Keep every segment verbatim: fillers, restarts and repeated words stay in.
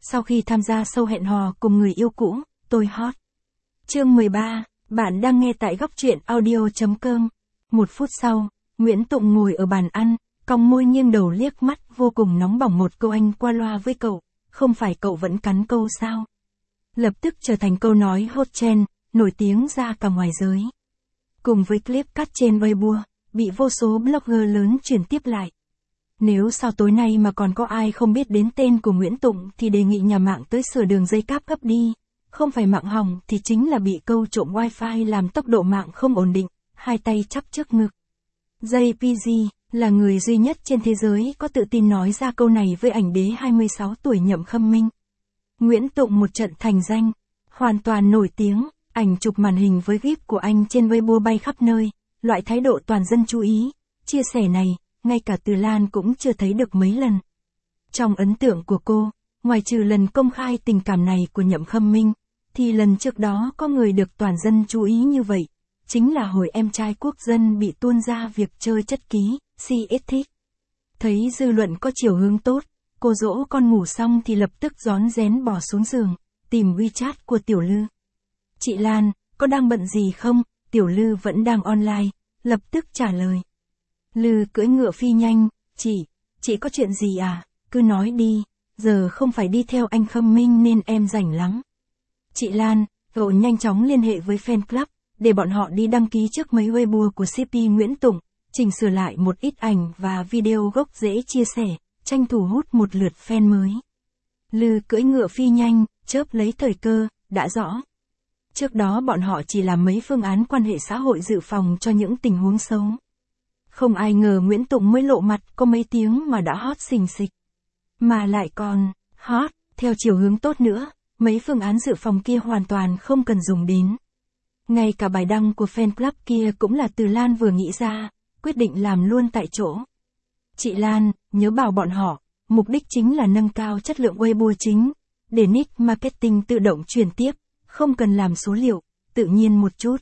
Sau khi tham gia show hẹn hò cùng người yêu cũ, tôi hot. Chương mười ba, bạn đang nghe tại góc truyện audio chấm com. Một phút sau, Nguyễn Tụng ngồi ở bàn ăn, cong môi nghiêng đầu liếc mắt vô cùng nóng bỏng một câu Anh qua loa với cậu, không phải cậu vẫn cắn câu sao? Lập tức trở thành câu nói hot trend, nổi tiếng ra cả ngoài giới. Cùng với clip cắt trên Weibo, bị vô số blogger lớn chuyển tiếp lại. Nếu sau tối nay mà còn có ai không biết đến tên của Nguyễn Tụng thì đề nghị nhà mạng tới sửa đường dây cáp gấp đi. Không phải mạng hỏng thì chính là bị câu trộm wifi làm tốc độ mạng không ổn định, hai tay chắp trước ngực. gi pê giê là người duy nhất trên thế giới có tự tin nói ra câu này với ảnh đế hai mươi sáu tuổi Nhậm Khâm Minh. Nguyễn Tụng một trận thành danh, hoàn toàn nổi tiếng, ảnh chụp màn hình với gif của anh trên Weibo bay khắp nơi, loại thái độ toàn dân chú ý, chia sẻ này, ngay cả Từ Lan cũng chưa thấy được mấy lần. Trong ấn tượng của cô, ngoài trừ lần công khai tình cảm này của Nhậm Khâm Minh, thì lần trước đó có người được toàn dân chú ý như vậy, chính là hồi em trai quốc dân bị tuôn ra việc chơi chất ký, xê ét thích. Thấy dư luận có chiều hướng tốt, cô dỗ con ngủ xong thì lập tức rón rén bỏ xuống giường, tìm WeChat của Tiểu Lư. Chị Lan, có đang bận gì không? Tiểu Lư vẫn đang online, lập tức trả lời. Lư cưỡi ngựa phi nhanh, chị, chị có chuyện gì à? Cứ nói đi, giờ không phải đi theo anh Khâm Minh nên em rảnh lắm. Chị Lan, cậu nhanh chóng liên hệ với fan club, để bọn họ đi đăng ký trước mấy Weibo của xê pê Nguyễn Tụng, chỉnh sửa lại một ít ảnh và video gốc dễ chia sẻ, tranh thủ hút một lượt fan mới. Lư cưỡi ngựa phi nhanh, chớp lấy thời cơ, đã rõ. Trước đó bọn họ chỉ làm mấy phương án quan hệ xã hội dự phòng cho những tình huống xấu. Không ai ngờ Nguyễn Tụng mới lộ mặt có mấy tiếng mà đã hot xình xịch. Mà lại còn, hot, theo chiều hướng tốt nữa, mấy phương án dự phòng kia hoàn toàn không cần dùng đến. Ngay cả bài đăng của fan club kia cũng là Từ Lan vừa nghĩ ra, quyết định làm luôn tại chỗ. Chị Lan, nhớ bảo bọn họ, mục đích chính là nâng cao chất lượng Weibo chính, để niche marketing tự động truyền tiếp, không cần làm số liệu, tự nhiên một chút.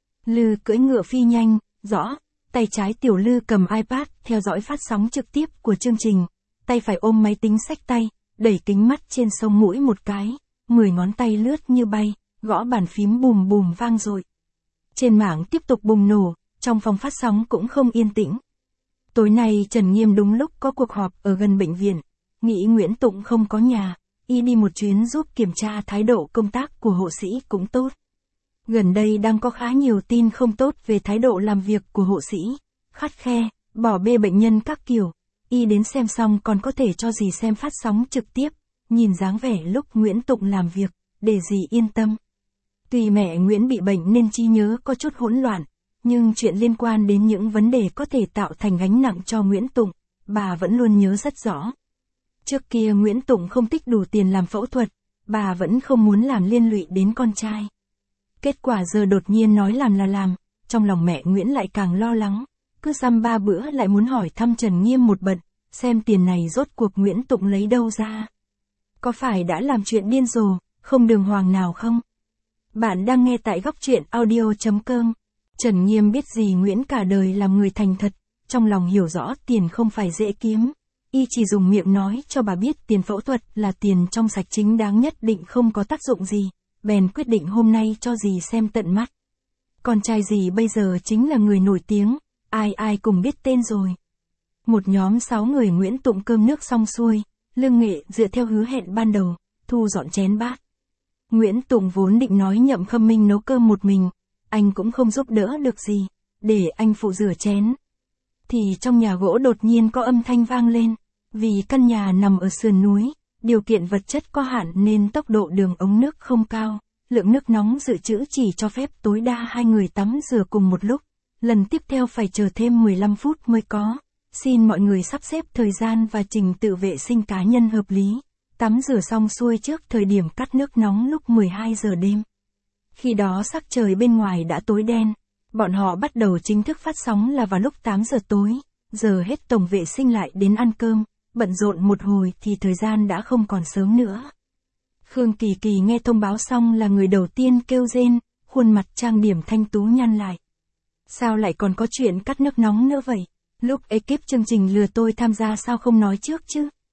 Lư cưỡi ngựa phi nhanh, rõ, tay trái Tiểu Lư cầm iPad theo dõi phát sóng trực tiếp của chương trình, tay phải ôm máy tính xách tay, đẩy kính mắt trên sông mũi một cái, mười ngón tay lướt như bay, gõ bàn phím bùm bùm vang dội. Trên mạng tiếp tục bùng nổ, trong phòng phát sóng cũng không yên tĩnh. Tối nay Trần Nghiêm đúng lúc có cuộc họp ở gần bệnh viện, nghĩ Nguyễn Tụng không có nhà, y đi một chuyến giúp kiểm tra thái độ công tác của hộ sĩ cũng tốt. Gần đây đang có khá nhiều tin không tốt về thái độ làm việc của hộ sĩ, khắt khe, bỏ bê bệnh nhân các kiểu, y đến xem xong còn có thể cho dì xem phát sóng trực tiếp, nhìn dáng vẻ lúc Nguyễn Tụng làm việc, để dì yên tâm. Tuy mẹ Nguyễn bị bệnh nên trí nhớ có chút hỗn loạn, nhưng chuyện liên quan đến những vấn đề có thể tạo thành gánh nặng cho Nguyễn Tụng, bà vẫn luôn nhớ rất rõ. Trước kia Nguyễn Tụng không tích đủ tiền làm phẫu thuật, bà vẫn không muốn làm liên lụy đến con trai. Kết quả giờ đột nhiên nói làm là làm, trong lòng mẹ Nguyễn lại càng lo lắng, cứ dăm ba bữa lại muốn hỏi thăm Trần Nghiêm một bận, xem tiền này rốt cuộc Nguyễn Tụng lấy đâu ra. Có phải đã làm chuyện điên rồ, không đường hoàng nào không? Bạn đang nghe tại góc truyện audio chấm com. Trần Nghiêm biết gì Nguyễn cả đời làm người thành thật, trong lòng hiểu rõ tiền không phải dễ kiếm. Y chỉ dùng miệng nói cho bà biết tiền phẫu thuật là tiền trong sạch chính đáng nhất định không có tác dụng gì, bèn quyết định hôm nay cho dì xem tận mắt. Con trai dì bây giờ chính là người nổi tiếng, ai ai cùng biết tên rồi. Một nhóm sáu người Nguyễn Tụng cơm nước xong xuôi, Lương Nghệ dựa theo hứa hẹn ban đầu, thu dọn chén bát. Nguyễn Tụng vốn định nói Nhậm Khâm Minh nấu cơm một mình, anh cũng không giúp đỡ được gì, để anh phụ rửa chén. Thì trong nhà gỗ đột nhiên có âm thanh vang lên, vì căn nhà nằm ở sườn núi, điều kiện vật chất có hạn nên tốc độ đường ống nước không cao, lượng nước nóng dự trữ chỉ cho phép tối đa hai người tắm rửa cùng một lúc, lần tiếp theo phải chờ thêm mười lăm phút mới có. Xin mọi người sắp xếp thời gian và trình tự vệ sinh cá nhân hợp lý, tắm rửa xong xuôi trước thời điểm cắt nước nóng lúc mười hai giờ đêm. Khi đó sắc trời bên ngoài đã tối đen, bọn họ bắt đầu chính thức phát sóng là vào lúc tám giờ tối, giờ hết tổng vệ sinh lại đến ăn cơm, bận rộn một hồi thì thời gian đã không còn sớm nữa. Khương Kỳ Kỳ nghe thông báo xong là người đầu tiên kêu rên, khuôn mặt trang điểm thanh tú nhăn lại. Sao lại còn có chuyện cắt nước nóng nữa vậy? Lúc ekip chương trình lừa tôi tham gia sao không nói trước chứ?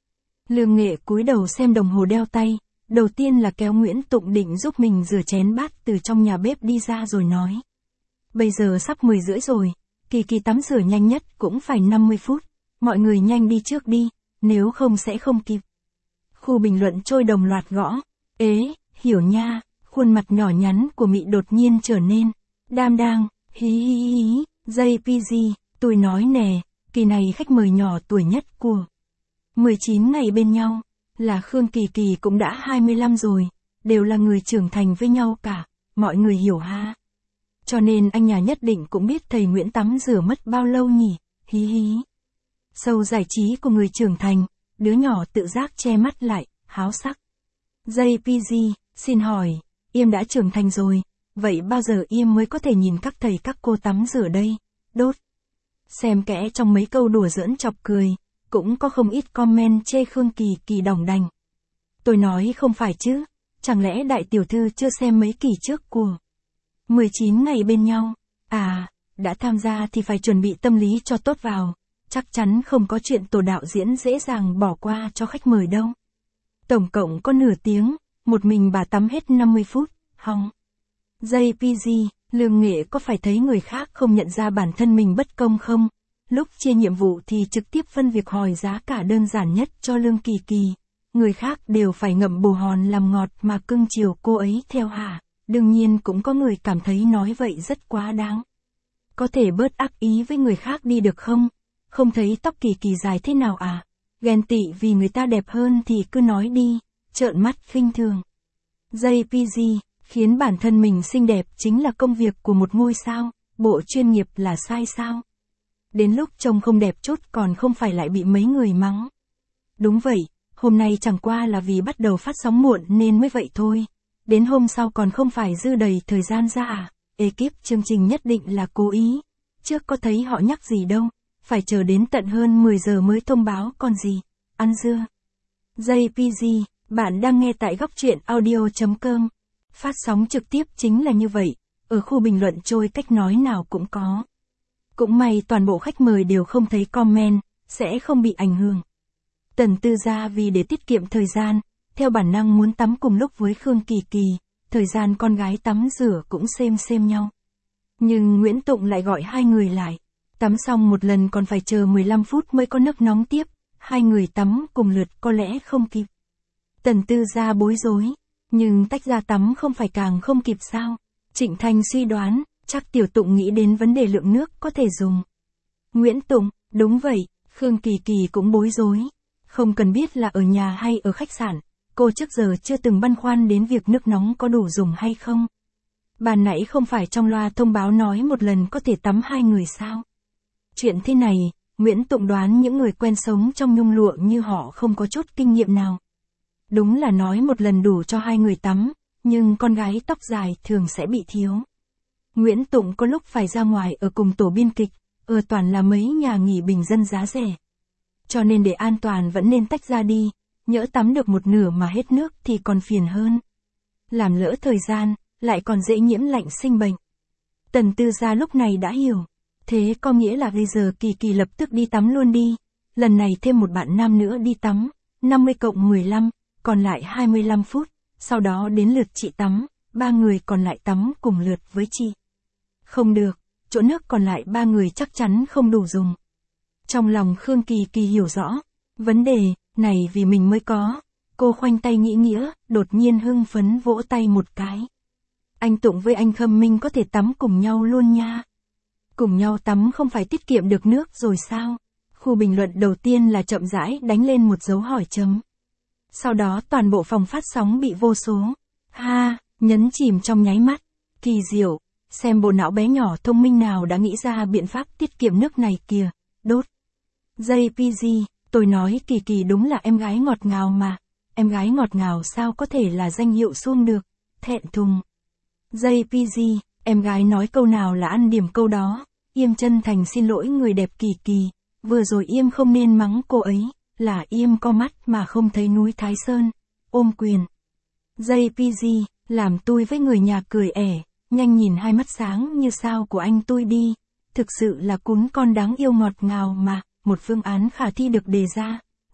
Lương Nghệ cúi đầu xem đồng hồ đeo tay, đầu tiên là kéo Nguyễn Tụng định giúp mình rửa chén bát từ trong nhà bếp đi ra rồi nói. Bây giờ sắp mười rưỡi rồi, Kỳ Kỳ tắm rửa nhanh nhất cũng phải năm mươi phút, mọi người nhanh đi trước đi, nếu không sẽ không kịp. Khu bình luận trôi đồng loạt gõ, ế, hiểu nha, khuôn mặt nhỏ nhắn của Mị đột nhiên trở nên, đam đang, hí hí hí, dây pi gi, tôi nói nè, kỳ này khách mời nhỏ tuổi nhất của mười chín ngày bên nhau, là Khương Kỳ Kỳ cũng đã hai mươi lăm rồi, đều là người trưởng thành với nhau cả, mọi người hiểu ha. Cho nên anh nhà nhất định cũng biết thầy Nguyễn tắm rửa mất bao lâu nhỉ, hí hí. Sâu giải trí của người trưởng thành, đứa nhỏ tự giác che mắt lại, háo sắc. Dây pi gi, xin hỏi, Yêm đã trưởng thành rồi, vậy bao giờ Yêm mới có thể nhìn các thầy các cô tắm rửa đây, đốt. Xem kẽ trong mấy câu đùa giỡn chọc cười, cũng có không ít comment chê Khương Kỳ Kỳ đỏng đành. Tôi nói không phải chứ, chẳng lẽ đại tiểu thư chưa xem mấy kỳ trước của mười chín ngày bên nhau, à, đã tham gia thì phải chuẩn bị tâm lý cho tốt vào, chắc chắn không có chuyện tổ đạo diễn dễ dàng bỏ qua cho khách mời đâu. Tổng cộng có nửa tiếng, một mình bà tắm hết năm mươi phút, hong. Dây pi gi, Lương Nghệ có phải thấy người khác không nhận ra bản thân mình bất công không? Lúc chia nhiệm vụ thì trực tiếp phân việc hỏi giá cả đơn giản nhất cho Lương Kỳ Kỳ. Người khác đều phải ngậm bồ hòn làm ngọt mà cưng chiều cô ấy theo hả? Đương nhiên cũng có người cảm thấy nói vậy rất quá đáng. Có thể bớt ác ý với người khác đi được không? Không thấy tóc Kỳ Kỳ dài thế nào à? Ghen tị vì người ta đẹp hơn thì cứ nói đi, trợn mắt khinh thường. Dây pi gi, khiến bản thân mình xinh đẹp chính là công việc của một ngôi sao, bộ chuyên nghiệp là sai sao? Đến lúc trông không đẹp chút còn không phải lại bị mấy người mắng. Đúng vậy, hôm nay chẳng qua là vì bắt đầu phát sóng muộn nên mới vậy thôi. Đến hôm sau còn không phải dư đầy thời gian ra à? Ekip chương trình nhất định là cố ý. Trước có thấy họ nhắc gì đâu, phải chờ đến tận hơn mười giờ mới thông báo còn gì. Ăn dưa. Dây pi gi, bạn đang nghe tại góc truyện audio chấm com. Phát sóng trực tiếp chính là như vậy, ở khu bình luận trôi cách nói nào cũng có. Cũng may toàn bộ khách mời đều không thấy comment, sẽ không bị ảnh hưởng. Tần Tư Gia vì để tiết kiệm thời gian, theo bản năng muốn tắm cùng lúc với Khương Kỳ Kỳ, thời gian con gái tắm rửa cũng xem xem nhau. Nhưng Nguyễn Tụng lại gọi hai người lại, tắm xong một lần còn phải chờ mười lăm phút mới có nước nóng tiếp, hai người tắm cùng lượt có lẽ không kịp. Tần Tư Gia bối rối, nhưng tách ra tắm không phải càng không kịp sao? Trịnh Thành suy đoán, chắc Tiểu Tụng nghĩ đến vấn đề lượng nước có thể dùng. Nguyễn Tụng, đúng vậy, Khương Kỳ Kỳ cũng bối rối. Không cần biết là ở nhà hay ở khách sạn, cô trước giờ chưa từng băn khoăn đến việc nước nóng có đủ dùng hay không. Bà nãy không phải trong loa thông báo nói một lần có thể tắm hai người sao? Chuyện thế này, Nguyễn Tụng đoán những người quen sống trong nhung lụa như họ không có chút kinh nghiệm nào. Đúng là nói một lần đủ cho hai người tắm, nhưng con gái tóc dài thường sẽ bị thiếu. Nguyễn Tụng có lúc phải ra ngoài ở cùng tổ biên kịch, ở toàn là mấy nhà nghỉ bình dân giá rẻ. Cho nên để an toàn vẫn nên tách ra đi, nhỡ tắm được một nửa mà hết nước thì còn phiền hơn. Làm lỡ thời gian, lại còn dễ nhiễm lạnh sinh bệnh. Tần Tư Gia lúc này đã hiểu. Thế có nghĩa là bây giờ Kỳ Kỳ lập tức đi tắm luôn đi. Lần này thêm một bạn nam nữa đi tắm, năm mươi cộng mười lăm, còn lại hai mươi lăm phút. Sau đó đến lượt chị tắm, ba người còn lại tắm cùng lượt với chị. Không được, chỗ nước còn lại ba người chắc chắn không đủ dùng. Trong lòng Khương Kỳ Kỳ hiểu rõ, vấn đề này vì mình mới có. Cô khoanh tay nghĩ nghĩa, đột nhiên hưng phấn vỗ tay một cái. Anh Tụng với anh Khâm Minh có thể tắm cùng nhau luôn nha. Cùng nhau tắm không phải tiết kiệm được nước rồi sao? Khu bình luận đầu tiên là chậm rãi đánh lên một dấu hỏi chấm. Sau đó toàn bộ phòng phát sóng bị vô số. Ha, nhấn chìm trong nháy mắt. Kỳ diệu, xem bộ não bé nhỏ thông minh nào đã nghĩ ra biện pháp tiết kiệm nước này kìa, đốt. Dây pi gi, tôi nói Kỳ Kỳ đúng là em gái ngọt ngào mà. Em gái ngọt ngào sao có thể là danh hiệu suông được, thẹn thùng. Dây pi gi, em gái nói câu nào là ăn điểm câu đó. Yêm chân thành xin lỗi người đẹp Kỳ Kỳ, vừa rồi Yêm không nên mắng cô ấy, là Yêm co mắt mà không thấy núi Thái Sơn, ôm quyền. Dây pi gi, làm tôi với người nhà cười ẻ, nhanh nhìn hai mắt sáng như sao của anh tôi đi, thực sự là cún con đáng yêu ngọt ngào mà, một phương án khả thi được đề ra.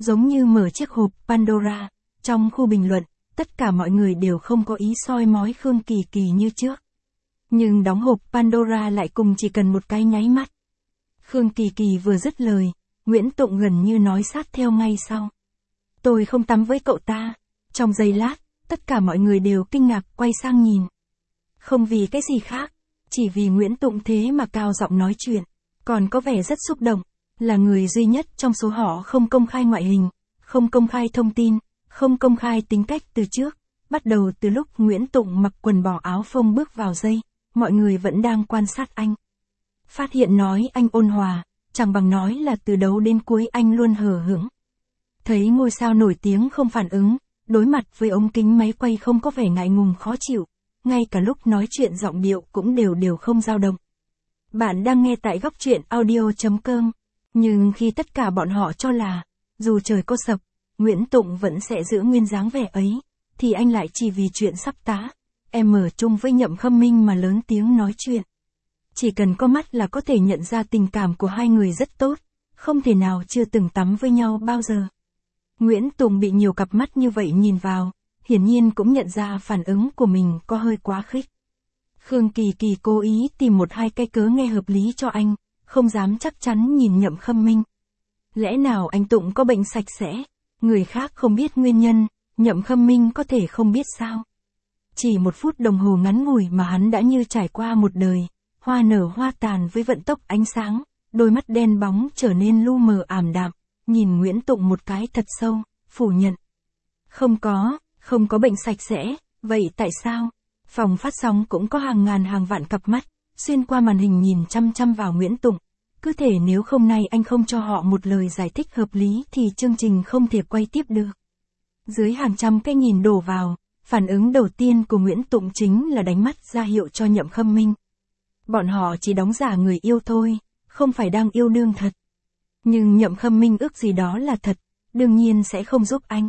giống như mở chiếc hộp Pandora. Trong khu bình luận, tất cả mọi người đều không có ý soi mói Khương Kỳ Kỳ như trước. Nhưng đóng hộp Pandora lại cùng chỉ cần một cái nháy mắt. Khương Kỳ Kỳ vừa dứt lời, Nguyễn Tụng gần như nói sát theo ngay sau. Tôi không tắm với cậu ta. Trong giây lát, tất cả mọi người đều kinh ngạc quay sang nhìn. Không vì cái gì khác, chỉ vì Nguyễn Tụng thế mà cao giọng nói chuyện, còn có vẻ rất xúc động, là người duy nhất trong số họ không công khai ngoại hình, không công khai thông tin, không công khai tính cách từ trước. Bắt đầu từ lúc Nguyễn Tụng mặc quần bỏ áo phông bước vào dây, mọi người vẫn đang quan sát anh. Phát hiện nói anh ôn hòa, chẳng bằng nói là từ đầu đến cuối anh luôn hờ hững. Thấy ngôi sao nổi tiếng không phản ứng, đối mặt với ống kính máy quay không có vẻ ngại ngùng khó chịu, ngay cả lúc nói chuyện giọng điệu cũng đều đều không dao động. Bạn đang nghe tại góc truyện audio.com, nhưng khi tất cả bọn họ cho là, dù trời có sập, Nguyễn Tụng vẫn sẽ giữ nguyên dáng vẻ ấy, thì anh lại chỉ vì chuyện sắp tá, em ở chung với Nhậm Khâm Minh mà lớn tiếng nói chuyện. Chỉ cần có mắt là có thể nhận ra tình cảm của hai người rất tốt, không thể nào chưa từng tắm với nhau bao giờ. Nguyễn Tụng bị nhiều cặp mắt như vậy nhìn vào, hiển nhiên cũng nhận ra phản ứng của mình có hơi quá khích. Khương Kỳ Kỳ cố ý tìm một hai cái cớ nghe hợp lý cho anh, không dám chắc chắn nhìn Nhậm Khâm Minh. Lẽ nào anh Tụng có bệnh sạch sẽ, người khác không biết nguyên nhân, Nhậm Khâm Minh có thể không biết sao? Chỉ một phút đồng hồ ngắn ngủi mà hắn đã như trải qua một đời, hoa nở hoa tàn với vận tốc ánh sáng, đôi mắt đen bóng trở nên lu mờ ảm đạm, nhìn Nguyễn Tụng một cái thật sâu, phủ nhận. Không có, không có bệnh sạch sẽ, vậy tại sao? Phòng phát sóng cũng có hàng ngàn hàng vạn cặp mắt, xuyên qua màn hình nhìn chăm chăm vào Nguyễn Tụng. Cứ thể nếu không nay anh không cho họ một lời giải thích hợp lý thì chương trình không thể quay tiếp được. Dưới hàng trăm cái nhìn đổ vào, phản ứng đầu tiên của Nguyễn Tụng chính là đánh mắt ra hiệu cho Nhậm Khâm Minh. Bọn họ chỉ đóng giả người yêu thôi, không phải đang yêu đương thật. Nhưng Nhậm Khâm Minh ước gì đó là thật, đương nhiên sẽ không giúp anh.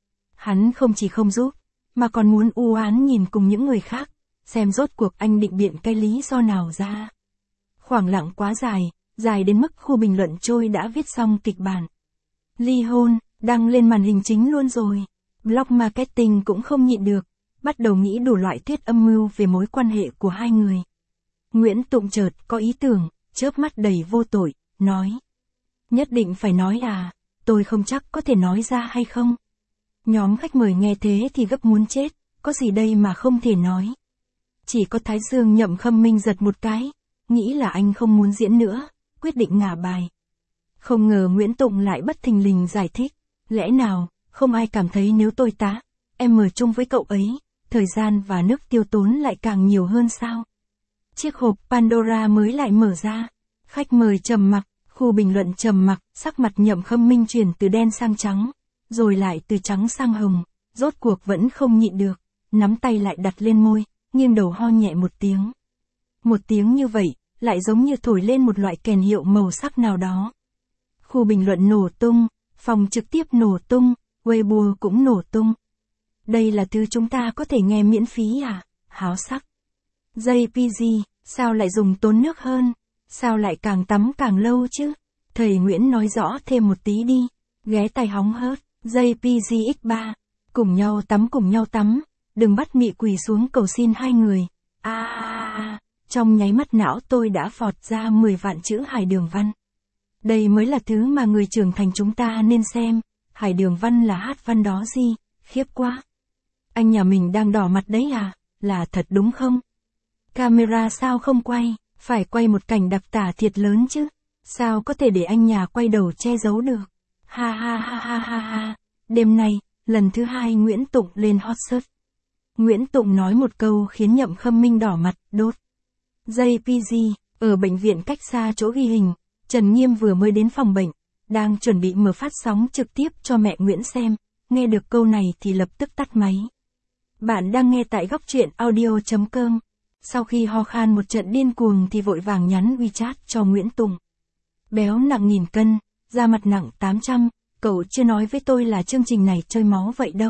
Hắn không chỉ không giúp, mà còn muốn u oán nhìn cùng những người khác, xem rốt cuộc anh định biện cái lý do nào ra. Khoảng lặng quá dài, dài đến mức khu bình luận trôi đã viết xong kịch bản. Ly hôn, đăng lên màn hình chính luôn rồi. Blog marketing cũng không nhịn được, bắt đầu nghĩ đủ loại thuyết âm mưu về mối quan hệ của hai người. Nguyễn Tụng chợt có ý tưởng, chớp mắt đầy vô tội, nói. Nhất định phải nói à, tôi không chắc có thể nói ra hay không. Nhóm khách mời nghe thế thì gấp muốn chết, có gì đây mà không thể nói. Chỉ có Thái Dương Nhậm Khâm Minh giật một cái, nghĩ là anh không muốn diễn nữa, quyết định ngả bài. Không ngờ Nguyễn Tụng lại bất thình lình giải thích, lẽ nào, không ai cảm thấy nếu tôi tá, em ở chung với cậu ấy, thời gian và nước tiêu tốn lại càng nhiều hơn sao? Chiếc hộp Pandora mới lại mở ra, khách mời trầm mặc, khu bình luận trầm mặc, sắc mặt Nhậm Khâm Minh chuyển từ đen sang trắng, rồi lại từ trắng sang hồng, rốt cuộc vẫn không nhịn được, nắm tay lại đặt lên môi, nghiêng đầu ho nhẹ một tiếng. Một tiếng như vậy, lại giống như thổi lên một loại kèn hiệu màu sắc nào đó. Khu bình luận nổ tung, phòng trực tiếp nổ tung, Weibo cũng nổ tung. Đây là thứ chúng ta có thể nghe miễn phí à? Háo sắc. jê pê giê, sao lại dùng tốn nước hơn? Sao lại càng tắm càng lâu chứ? Thầy Nguyễn nói rõ thêm một tí đi. Ghé tai hóng hớt, jê pê giê nhân ba. Cùng nhau tắm cùng nhau tắm. Đừng bắt mị quỳ xuống cầu xin hai người. À, à, à. Trong nháy mắt não tôi đã phọt ra mười vạn chữ Hải Đường Văn. Đây mới là thứ mà người trưởng thành chúng ta nên xem. Hải Đường Văn là hát văn đó gì? Khiếp quá. Anh nhà mình đang đỏ mặt đấy à? Là thật đúng không? Camera sao không quay? Phải quay một cảnh đặc tả thiệt lớn chứ. Sao có thể để anh nhà quay đầu che giấu được? Ha ha ha ha ha ha. Đêm nay, lần thứ hai Nguyễn Tụng lên hot search. Nguyễn Tụng nói một câu khiến Nhậm Khâm Minh đỏ mặt, đốt. jê pê giê, ở bệnh viện cách xa chỗ ghi hình, Trần Nghiêm vừa mới đến phòng bệnh, đang chuẩn bị mở phát sóng trực tiếp cho mẹ Nguyễn xem, nghe được câu này thì lập tức tắt máy. Bạn đang nghe tại góc truyện audio.com. Sau khi ho khan một trận điên cuồng thì vội vàng nhắn WeChat cho Nguyễn Tụng. Béo nặng nghìn cân, da mặt nặng tám trăm, cậu chưa nói với tôi là chương trình này chơi máu vậy đâu.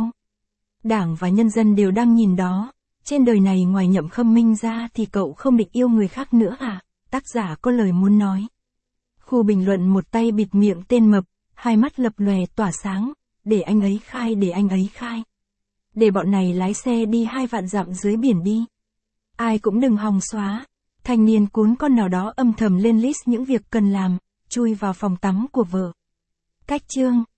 Đảng và nhân dân đều đang nhìn đó, trên đời này ngoài Nhậm Khâm Minh ra thì cậu không định yêu người khác nữa à? Tác giả có lời muốn nói. Khu bình luận một tay bịt miệng tên mập, hai mắt lập lòe tỏa sáng, để anh ấy khai để anh ấy khai. Để bọn này lái xe đi hai vạn dặm dưới biển đi. Ai cũng đừng hòng xóa. Thanh niên cuốn con nào đó âm thầm lên list những việc cần làm, chui vào phòng tắm của vợ. Cách chương